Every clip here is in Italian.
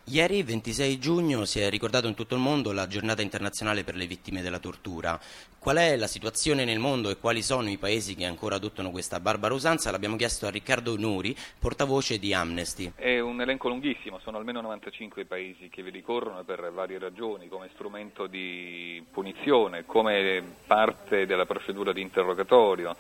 Ieri, 26 giugno, si è ricordato in tutto il mondo la giornata internazionale per le vittime della tortura. Qual è la situazione nel mondo e quali sono i paesi che ancora adottano questa barbara usanza? L'abbiamo chiesto a Riccardo Nuri, portavoce di Amnesty. È un elenco lunghissimo, sono almeno 95 i paesi che vi ricorrono per varie ragioni, come strumento di punizione, come parte della procedura di interrogatorio,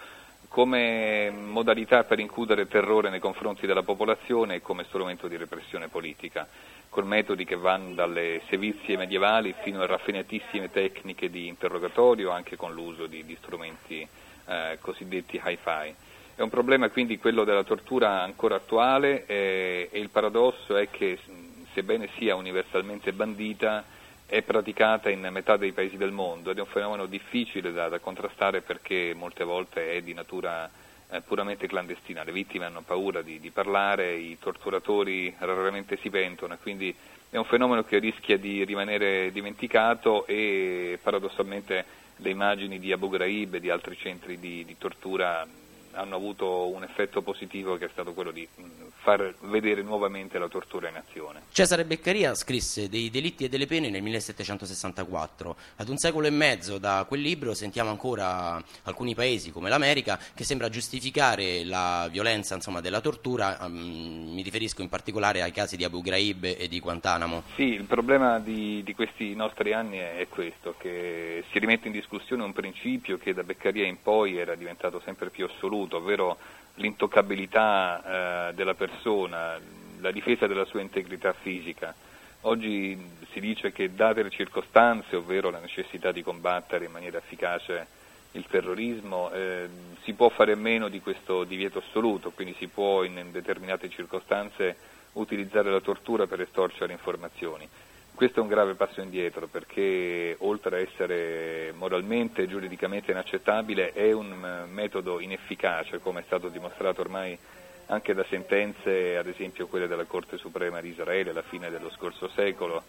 come modalità per incutere terrore nei confronti della popolazione e come strumento di repressione politica, con metodi che vanno dalle sevizie medievali fino a raffinatissime tecniche di interrogatorio, anche con l'uso di strumenti cosiddetti hi-fi. È un problema quindi quello della tortura ancora attuale e il paradosso è che sebbene sia universalmente bandita è praticata in metà dei paesi del mondo ed è un fenomeno difficile da contrastare perché molte volte è di natura puramente clandestina. Le vittime hanno paura di parlare, i torturatori raramente si pentono e quindi è un fenomeno che rischia di rimanere dimenticato e paradossalmente le immagini di Abu Ghraib e di altri centri di tortura hanno avuto un effetto positivo che è stato quello di far vedere nuovamente la tortura in azione. Cesare Beccaria scrisse dei delitti e delle pene nel 1764. Ad un secolo e mezzo da quel libro sentiamo ancora alcuni paesi come l'America che sembra giustificare la violenza, della tortura. Mi riferisco in particolare ai casi di Abu Ghraib e di Guantanamo. Sì, il problema di questi nostri anni è questo, che si rimette in discussione un principio che da Beccaria in poi era diventato sempre più assoluto, ovvero l'intoccabilità della persona, la difesa della sua integrità fisica. Oggi si dice che date le circostanze, ovvero la necessità di combattere in maniera efficace il terrorismo, si può fare meno di questo divieto assoluto, quindi si può in determinate circostanze utilizzare la tortura per estorcere informazioni. Questo è un grave passo indietro perché oltre a essere moralmente e giuridicamente inaccettabile è un metodo inefficace, come è stato dimostrato ormai anche da sentenze, ad esempio quelle della Corte Suprema di Israele alla fine dello scorso secolo,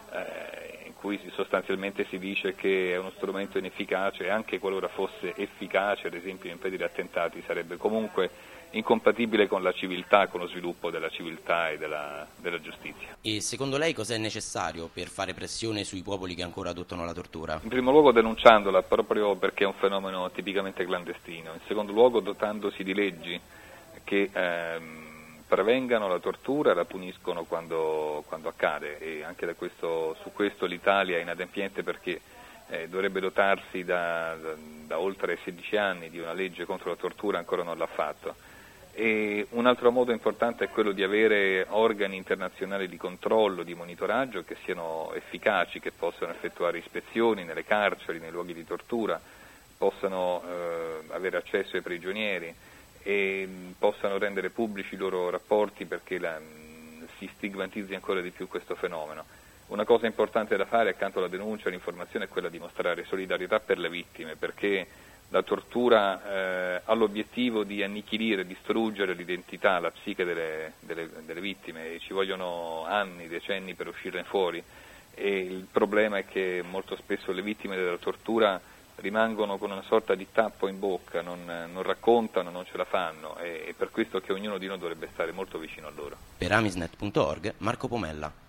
in cui sostanzialmente si dice che è uno strumento inefficace e anche qualora fosse efficace, ad esempio impedire attentati, sarebbe comunque incompatibile con la civiltà, con lo sviluppo della civiltà e della giustizia. E secondo lei cos'è necessario per fare pressione sui popoli che ancora adottano la tortura? In primo luogo denunciandola proprio perché è un fenomeno tipicamente clandestino, in secondo luogo dotandosi di leggi che prevengano la tortura e la puniscono quando accade e anche su questo l'Italia è inadempiente perché dovrebbe dotarsi da oltre 16 anni di una legge contro la tortura, ancora non l'ha fatto. E un altro modo importante è quello di avere organi internazionali di controllo, di monitoraggio che siano efficaci, che possano effettuare ispezioni nelle carceri, nei luoghi di tortura, possano avere accesso ai prigionieri e possano rendere pubblici i loro rapporti perché si stigmatizzi ancora di più questo fenomeno. Una cosa importante da fare accanto alla denuncia e all'informazione è quella di mostrare solidarietà per le vittime perché la tortura ha l'obiettivo di annichilire, distruggere l'identità, la psiche delle vittime e ci vogliono anni, decenni per uscirne fuori e il problema è che molto spesso le vittime della tortura rimangono con una sorta di tappo in bocca, non raccontano, non ce la fanno e per questo che ognuno di noi dovrebbe stare molto vicino a loro. Per Amisnet.org, Marco Pomella.